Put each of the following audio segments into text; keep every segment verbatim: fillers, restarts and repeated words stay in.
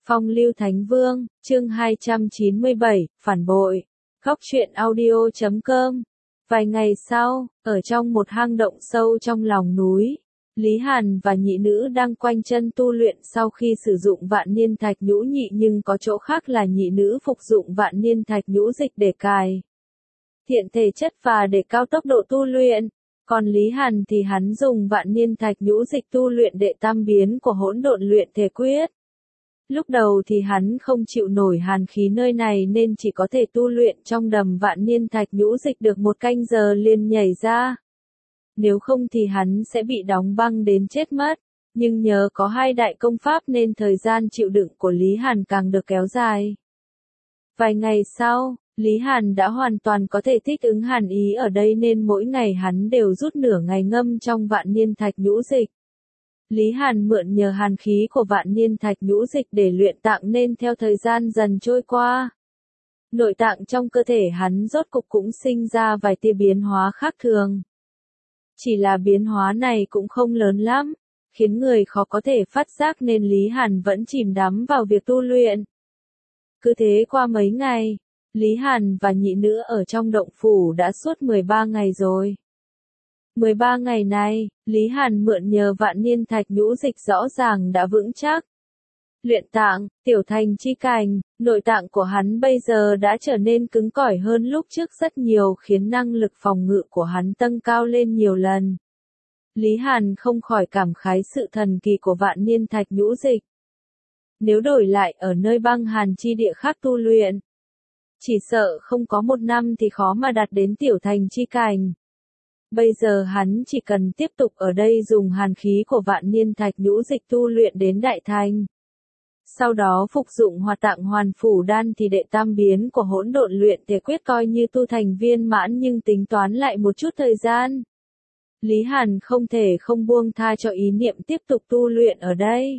Phong lưu Thánh Vương, chương hai trăm chín mươi bảy, phản bội. Góc truyện audio chấm com. Vài ngày sau, ở trong một hang động sâu trong lòng núi, Lý Hàn và nhị nữ đang quanh chân tu luyện sau khi sử dụng vạn niên thạch nhũ nhị, nhưng có chỗ khác là nhị nữ phục dụng vạn niên thạch nhũ dịch để cài thiện thể chất và để cao tốc độ tu luyện. Còn Lý Hàn thì hắn dùng vạn niên thạch nhũ dịch tu luyện đệ tam biến của hỗn độn luyện thể quyết. Lúc đầu thì hắn không chịu nổi hàn khí nơi này nên chỉ có thể tu luyện trong đầm vạn niên thạch nhũ dịch được một canh giờ liền nhảy ra. Nếu không thì hắn sẽ bị đóng băng đến chết mất. Nhưng nhờ có hai đại công pháp nên thời gian chịu đựng của Lý Hàn càng được kéo dài. Vài ngày sau, Lý Hàn đã hoàn toàn có thể thích ứng hàn ý ở đây nên mỗi ngày hắn đều rút nửa ngày ngâm trong vạn niên thạch nhũ dịch. Lý Hàn mượn nhờ hàn khí của vạn niên thạch nhũ dịch để luyện tạng nên theo thời gian dần trôi qua, nội tạng trong cơ thể hắn rốt cục cũng sinh ra vài tia biến hóa khác thường. Chỉ là biến hóa này cũng không lớn lắm, khiến người khó có thể phát giác nên Lý Hàn vẫn chìm đắm vào việc tu luyện. Cứ thế qua mấy ngày, Lý Hàn và nhị nữ ở trong động phủ đã suốt mười ba ngày rồi. mười ba ngày này, Lý Hàn mượn nhờ vạn niên thạch nhũ dịch rõ ràng đã vững chắc. Luyện tạng, tiểu thành chi cành, nội tạng của hắn bây giờ đã trở nên cứng cỏi hơn lúc trước rất nhiều, khiến năng lực phòng ngự của hắn tăng cao lên nhiều lần. Lý Hàn không khỏi cảm khái sự thần kỳ của vạn niên thạch nhũ dịch. Nếu đổi lại ở nơi băng hàn chi địa khác tu luyện, chỉ sợ không có một năm thì khó mà đạt đến tiểu thành chi cành. Bây giờ hắn chỉ cần tiếp tục ở đây dùng hàn khí của vạn niên thạch nhũ dịch tu luyện đến đại thành. Sau đó phục dụng hoạt tạng hoàn phủ đan thì đệ tam biến của hỗn độn luyện thể quyết coi như tu thành viên mãn, nhưng tính toán lại một chút thời gian. Lý Hàn không thể không buông tha cho ý niệm tiếp tục tu luyện ở đây.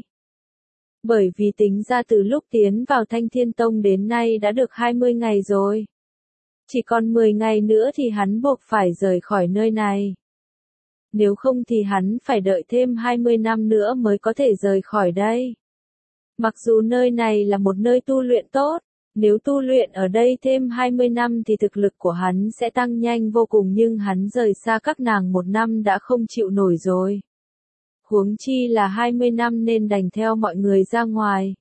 Bởi vì tính ra từ lúc tiến vào Thanh Thiên Tông đến nay đã được hai mươi ngày rồi. Chỉ còn mười ngày nữa thì hắn buộc phải rời khỏi nơi này. Nếu không thì hắn phải đợi thêm hai mươi năm nữa mới có thể rời khỏi đây. Mặc dù nơi này là một nơi tu luyện tốt, nếu tu luyện ở đây thêm hai mươi năm thì thực lực của hắn sẽ tăng nhanh vô cùng, nhưng hắn rời xa các nàng một năm đã không chịu nổi rồi. Huống chi là hai mươi năm nên đành theo mọi người ra ngoài.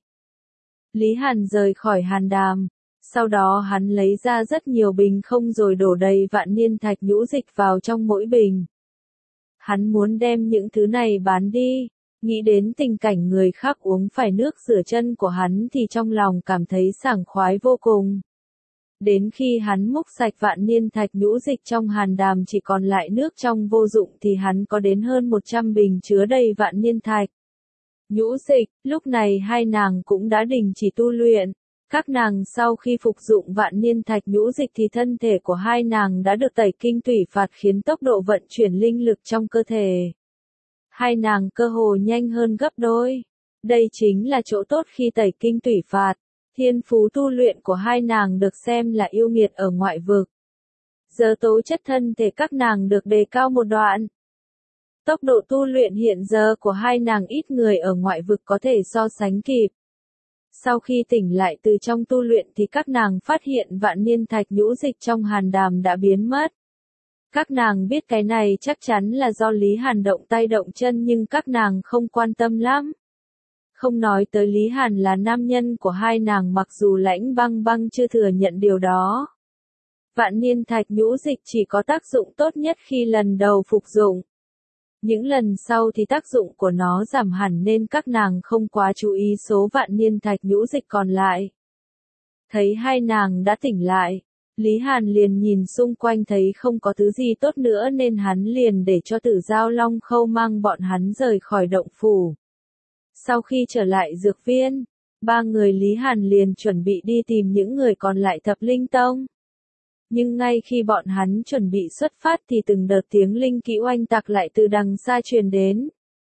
Lý Hàn rời khỏi hàn đàm. Sau đó hắn lấy ra rất nhiều bình không rồi đổ đầy vạn niên thạch nhũ dịch vào trong mỗi bình. Hắn muốn đem những thứ này bán đi. Nghĩ đến tình cảnh người khác uống phải nước rửa chân của hắn thì trong lòng cảm thấy sảng khoái vô cùng. Đến khi hắn múc sạch vạn niên thạch nhũ dịch trong hàn đàm chỉ còn lại nước trong vô dụng thì hắn có đến hơn một trăm bình chứa đầy vạn niên thạch nhũ dịch. Lúc này hai nàng cũng đã đình chỉ tu luyện. Các nàng sau khi phục dụng vạn niên thạch nhũ dịch thì thân thể của hai nàng đã được tẩy kinh tủy phạt, khiến tốc độ vận chuyển linh lực trong cơ thể hai nàng cơ hồ nhanh hơn gấp đôi. Đây chính là chỗ tốt khi tẩy kinh tủy phạt. Thiên phú tu luyện của hai nàng được xem là yêu nghiệt ở ngoại vực. Giờ tố chất thân thể các nàng được đề cao một đoạn. Tốc độ tu luyện hiện giờ của hai nàng ít người ở ngoại vực có thể so sánh kịp. Sau khi tỉnh lại từ trong tu luyện thì các nàng phát hiện vạn niên thạch nhũ dịch trong hàn đàm đã biến mất. Các nàng biết cái này chắc chắn là do Lý Hàn động tay động chân, nhưng các nàng không quan tâm lắm. Không nói tới Lý Hàn là nam nhân của hai nàng, mặc dù Lãnh Băng Băng chưa thừa nhận điều đó. Vạn niên thạch nhũ dịch chỉ có tác dụng tốt nhất khi lần đầu phục dụng. Những lần sau thì tác dụng của nó giảm hẳn nên các nàng không quá chú ý số vạn niên thạch nhũ dịch còn lại. Thấy hai nàng đã tỉnh lại, Lý Hàn liền nhìn xung quanh thấy không có thứ gì tốt nữa nên hắn liền để cho Tử Giao Long Khâu mang bọn hắn rời khỏi động phủ. Sau khi trở lại dược viên, ba người Lý Hàn liền chuẩn bị đi tìm những người còn lại Thập Linh Tông. Nhưng ngay khi bọn hắn chuẩn bị xuất phát thì từng đợt tiếng linh kỹ oanh tạc lại từ đằng xa truyền đến.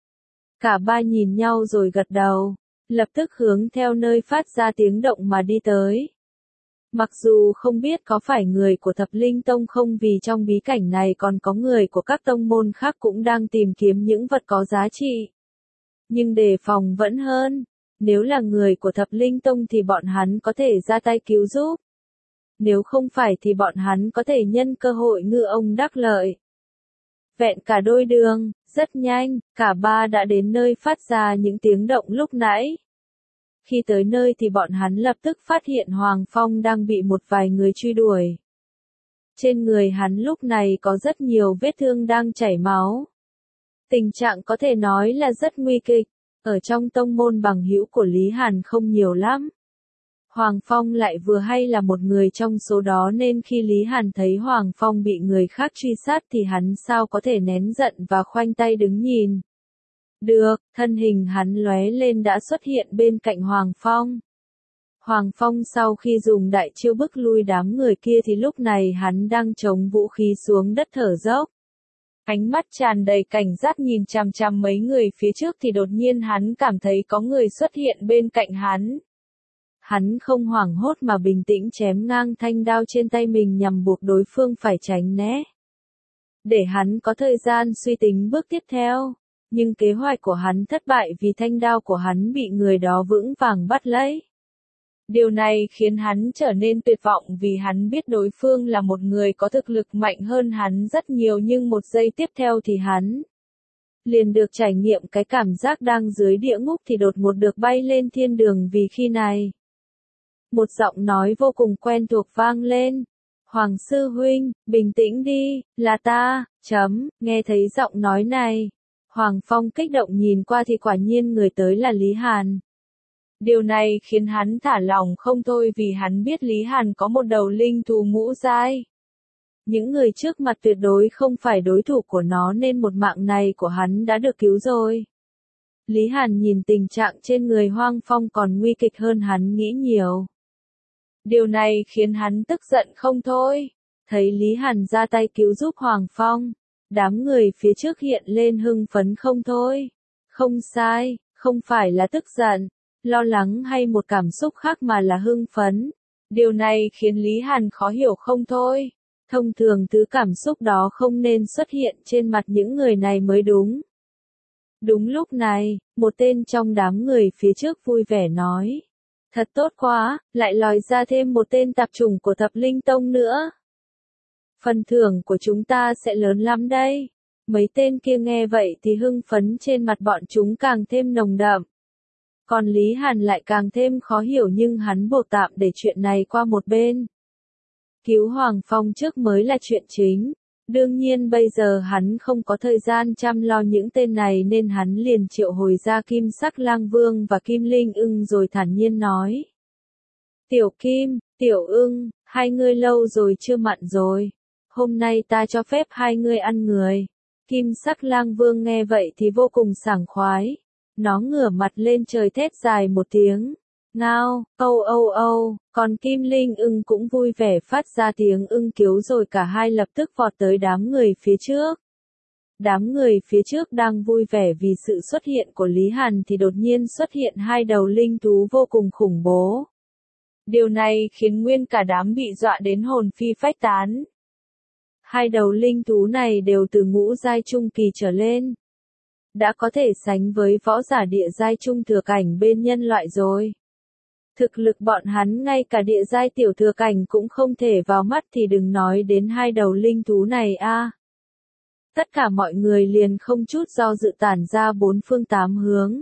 Cả ba nhìn nhau rồi gật đầu, lập tức hướng theo nơi phát ra tiếng động mà đi tới. Mặc dù không biết có phải người của Thập Linh Tông không, vì trong bí cảnh này còn có người của các tông môn khác cũng đang tìm kiếm những vật có giá trị. Nhưng đề phòng vẫn hơn. Nếu là người của Thập Linh Tông thì bọn hắn có thể ra tay cứu giúp. Nếu không phải thì bọn hắn có thể nhân cơ hội ngư ông đắc lợi. Vẹn cả đôi đường, rất nhanh, cả ba đã đến nơi phát ra những tiếng động lúc nãy. Khi tới nơi thì bọn hắn lập tức phát hiện Hoàng Phong đang bị một vài người truy đuổi. Trên người hắn lúc này có rất nhiều vết thương đang chảy máu. Tình trạng có thể nói là rất nguy kịch, ở trong tông môn bằng hữu của Lý Hàn không nhiều lắm. Hoàng Phong lại vừa hay là một người trong số đó nên khi Lý Hàn thấy Hoàng Phong bị người khác truy sát thì hắn sao có thể nén giận và khoanh tay đứng nhìn. Được, thân hình hắn lóe lên đã xuất hiện bên cạnh Hoàng Phong. Hoàng Phong sau khi dùng đại chiêu bức lui đám người kia thì lúc này hắn đang chống vũ khí xuống đất thở dốc. Ánh mắt tràn đầy cảnh giác nhìn chằm chằm mấy người phía trước thì đột nhiên hắn cảm thấy có người xuất hiện bên cạnh hắn. Hắn không hoảng hốt mà bình tĩnh chém ngang thanh đao trên tay mình nhằm buộc đối phương phải tránh né. Để hắn có thời gian suy tính bước tiếp theo. Nhưng kế hoạch của hắn thất bại vì thanh đao của hắn bị người đó vững vàng bắt lấy. Điều này khiến hắn trở nên tuyệt vọng vì hắn biết đối phương là một người có thực lực mạnh hơn hắn rất nhiều nhưng một giây tiếp theo thì hắn liền được trải nghiệm cái cảm giác đang dưới địa ngục thì đột ngột được bay lên thiên đường vì khi này. Một giọng nói vô cùng quen thuộc vang lên. Hoàng sư huynh, bình tĩnh đi, là ta, chấm, nghe thấy giọng nói này. Hoàng Phong kích động nhìn qua thì quả nhiên người tới là Lý Hàn. Điều này khiến hắn thả lòng không thôi vì hắn biết Lý Hàn có một đầu linh thú ngũ giai. Những người trước mặt tuyệt đối không phải đối thủ của nó nên một mạng này của hắn đã được cứu rồi. Lý Hàn nhìn tình trạng trên người Hoàng Phong còn nguy kịch hơn hắn nghĩ nhiều. Điều này khiến hắn tức giận không thôi. Thấy Lý Hàn ra tay cứu giúp Hoàng Phong. Đám người phía trước hiện lên hưng phấn không thôi. Không sai, không phải là tức giận, lo lắng hay một cảm xúc khác mà là hưng phấn. Điều này khiến Lý Hàn khó hiểu không thôi. Thông thường thứ cảm xúc đó không nên xuất hiện trên mặt những người này mới đúng. Đúng lúc này, một tên trong đám người phía trước vui vẻ nói. Thật tốt quá, lại lòi ra thêm một tên tạp chủng của Thập Linh Tông nữa. Phần thưởng của chúng ta sẽ lớn lắm đây. Mấy tên kia nghe vậy thì hưng phấn trên mặt bọn chúng càng thêm nồng đậm. Còn Lý Hàn lại càng thêm khó hiểu nhưng hắn buộc tạm để chuyện này qua một bên. Cứu Hoàng Phong trước mới là chuyện chính. Đương nhiên bây giờ hắn không có thời gian chăm lo những tên này nên hắn liền triệu hồi ra Kim Sắc Lang Vương và Kim Linh Ưng rồi thản nhiên nói. Tiểu Kim, Tiểu Ưng, hai ngươi lâu rồi chưa mặn rồi. Hôm nay ta cho phép hai ngươi ăn người. Kim Sắc Lang Vương nghe vậy thì vô cùng sảng khoái. Nó ngửa mặt lên trời thét dài một tiếng. Ngao, âu âu âu, còn Kim Linh Ưng cũng vui vẻ phát ra tiếng ưng cứu rồi cả hai lập tức vọt tới đám người phía trước. Đám người phía trước đang vui vẻ vì sự xuất hiện của Lý Hàn thì đột nhiên xuất hiện hai đầu linh thú vô cùng khủng bố. Điều này khiến nguyên cả đám bị dọa đến hồn phi phách tán. Hai đầu linh thú này đều từ ngũ giai trung kỳ trở lên. Đã có thể sánh với võ giả địa giai trung thừa cảnh bên nhân loại rồi. Thực lực bọn hắn ngay cả địa giai tiểu thừa cảnh cũng không thể vào mắt thì đừng nói đến hai đầu linh thú này a. À. Tất cả mọi người liền không chút do dự tản ra bốn phương tám hướng.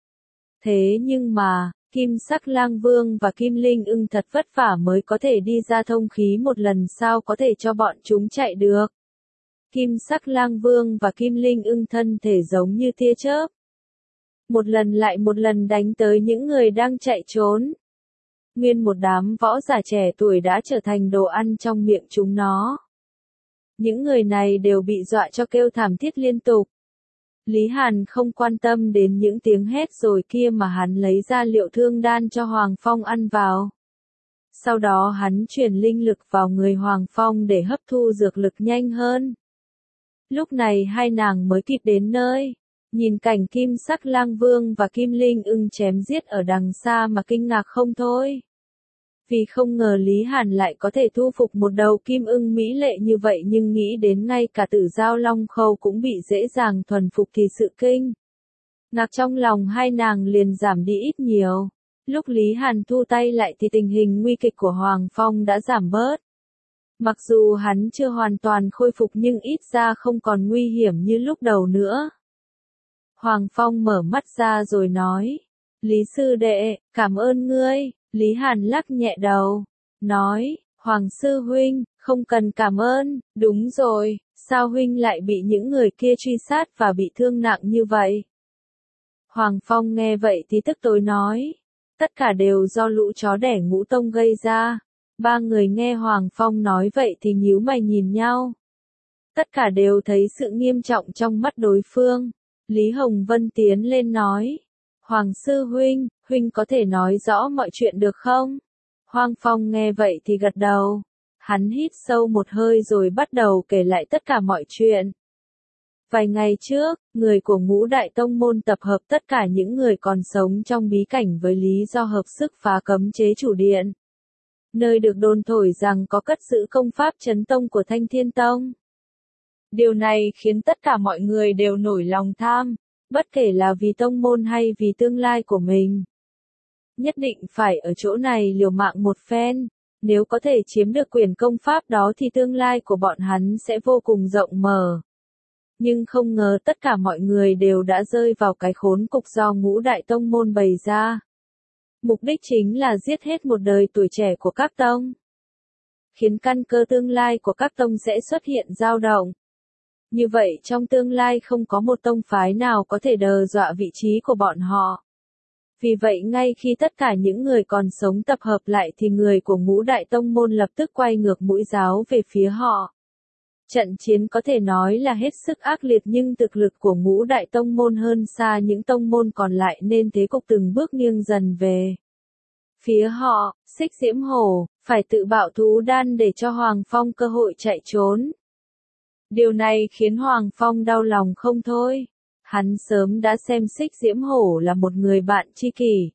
Thế nhưng mà, Kim Sắc Lang Vương và Kim Linh Ưng thật vất vả mới có thể đi ra thông khí một lần sao có thể cho bọn chúng chạy được. Kim Sắc Lang Vương và Kim Linh Ưng thân thể giống như tia chớp. Một lần lại một lần đánh tới những người đang chạy trốn. Nguyên một đám võ giả trẻ tuổi đã trở thành đồ ăn trong miệng chúng nó. Những người này đều bị dọa cho kêu thảm thiết liên tục. Lý Hàn không quan tâm đến những tiếng hét rồi kia mà hắn lấy ra liệu thương đan cho Hoàng Phong ăn vào. Sau đó hắn chuyển linh lực vào người Hoàng Phong để hấp thu dược lực nhanh hơn. Lúc này hai nàng mới kịp đến nơi. Nhìn cảnh Kim Sắc Lang Vương và Kim Linh Ưng chém giết ở đằng xa mà kinh ngạc không thôi. Vì không ngờ Lý Hàn lại có thể thu phục một đầu kim ưng mỹ lệ như vậy nhưng nghĩ đến ngay cả Tử Giao Long Khâu cũng bị dễ dàng thuần phục thì sự kinh Ngạc trong lòng hai nàng liền giảm đi ít nhiều. Lúc Lý Hàn thu tay lại thì tình hình nguy kịch của Hoàng Phong đã giảm bớt. Mặc dù hắn chưa hoàn toàn khôi phục nhưng ít ra không còn nguy hiểm như lúc đầu nữa. Hoàng Phong mở mắt ra rồi nói. Lý sư đệ, cảm ơn ngươi. Lý Hàn lắc nhẹ đầu. Nói, Hoàng sư huynh, không cần cảm ơn. Đúng rồi, sao huynh lại bị những người kia truy sát và bị thương nặng như vậy? Hoàng Phong nghe vậy thì tức tối nói. Tất cả đều do lũ chó đẻ Ngũ Tông gây ra. Ba người nghe Hoàng Phong nói vậy thì nhíu mày nhìn nhau. Tất cả đều thấy sự nghiêm trọng trong mắt đối phương. Lý Hồng Vân tiến lên nói. Hoàng sư huynh, huynh có thể nói rõ mọi chuyện được không? Hoàng Phong nghe vậy thì gật đầu. Hắn hít sâu một hơi rồi bắt đầu kể lại tất cả mọi chuyện. Vài ngày trước, người của Ngũ Đại Tông Môn tập hợp tất cả những người còn sống trong bí cảnh với lý do hợp sức phá cấm chế chủ điện. Nơi được đồn thổi rằng có cất giữ công pháp chấn tông của Thanh Thiên Tông. Điều này khiến tất cả mọi người đều nổi lòng tham, bất kể là vì tông môn hay vì tương lai của mình. Nhất định phải ở chỗ này liều mạng một phen, nếu có thể chiếm được quyền công pháp đó thì tương lai của bọn hắn sẽ vô cùng rộng mở. Nhưng không ngờ tất cả mọi người đều đã rơi vào cái khốn cục do Ngũ Đại Tông Môn bày ra. Mục đích chính là giết hết một đời tuổi trẻ của các tông. Khiến căn cơ tương lai của các tông sẽ xuất hiện dao động. Như vậy trong tương lai không có một tông phái nào có thể đe dọa vị trí của bọn họ. Vì vậy ngay khi tất cả những người còn sống tập hợp lại thì người của Ngũ Đại Tông Môn lập tức quay ngược mũi giáo về phía họ. Trận chiến có thể nói là hết sức ác liệt nhưng thực lực của Ngũ Đại Tông Môn hơn xa những tông môn còn lại nên thế cục từng bước nghiêng dần về phía họ. Xích Diễm Hổ phải tự bạo thú đan để cho Hoàng Phong cơ hội chạy trốn. Điều này khiến Hoàng Phong đau lòng không thôi. Hắn sớm đã xem Xích Diễm Hổ là một người bạn tri kỷ.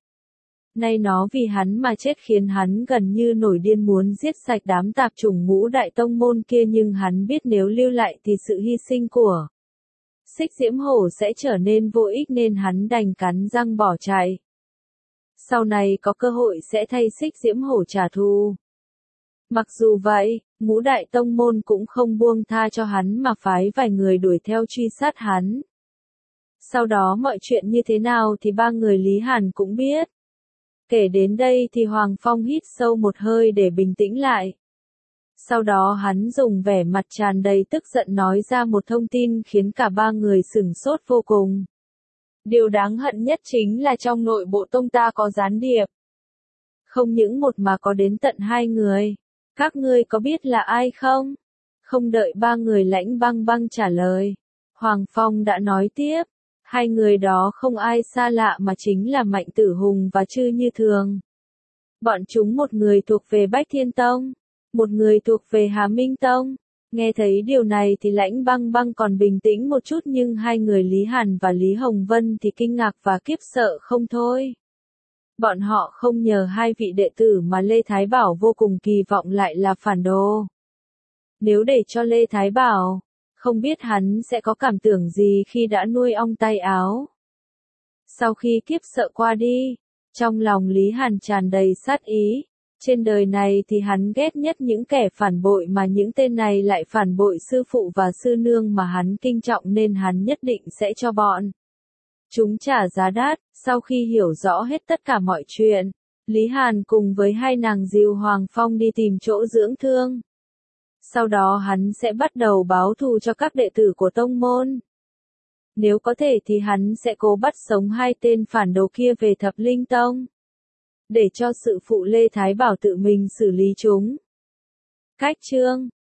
Nay nó vì hắn mà chết khiến hắn gần như nổi điên muốn giết sạch đám tạp chủng Ngũ Đại Tông Môn kia, nhưng hắn biết nếu lưu lại thì sự hy sinh của Xích Diễm Hổ sẽ trở nên vô ích nên hắn đành cắn răng bỏ chạy. Sau này có cơ hội sẽ thay Xích Diễm Hổ trả thù. Mặc dù vậy, Ngũ Đại Tông Môn cũng không buông tha cho hắn mà phái vài người đuổi theo truy sát hắn. Sau đó mọi chuyện như thế nào thì ba người Lý Hàn cũng biết. Kể đến đây thì Hoàng Phong hít sâu một hơi để bình tĩnh lại. Sau đó hắn dùng vẻ mặt tràn đầy tức giận nói ra một thông tin khiến cả ba người sửng sốt vô cùng. Điều đáng hận nhất chính là trong nội bộ tông ta có gián điệp. Không những một mà có đến tận hai người. Các ngươi có biết là ai không? Không đợi ba người Lãnh Băng Băng trả lời. Hoàng Phong đã nói tiếp. Hai người đó không ai xa lạ mà chính là Mạnh Tử Hùng và Trư Như Thường. Bọn chúng một người thuộc về Bách Thiên Tông, một người thuộc về Hà Minh Tông. Nghe thấy điều này thì Lãnh Băng Băng còn bình tĩnh một chút nhưng hai người Lý Hàn và Lý Hồng Vân thì kinh ngạc và kiếp sợ không thôi. Bọn họ không nhờ hai vị đệ tử mà Lê Thái Bảo vô cùng kỳ vọng lại là phản đồ. Nếu để cho Lê Thái Bảo, không biết hắn sẽ có cảm tưởng gì khi đã nuôi ong tay áo. Sau khi kiếp sợ qua đi, trong lòng Lý Hàn tràn đầy sát ý. Trên đời này thì hắn ghét nhất những kẻ phản bội mà những tên này lại phản bội sư phụ và sư nương mà hắn kinh trọng nên hắn nhất định sẽ cho bọn chúng trả giá đắt. Sau khi hiểu rõ hết tất cả mọi chuyện, Lý Hàn cùng với hai nàng dìu Hoàng Phong đi tìm chỗ dưỡng thương. Sau đó hắn sẽ bắt đầu báo thù cho các đệ tử của tông môn. Nếu có thể thì hắn sẽ cố bắt sống hai tên phản đồ kia về Thập Linh Tông. Để cho sự phụ Lê Thái Bảo tự mình xử lý chúng. Cách chương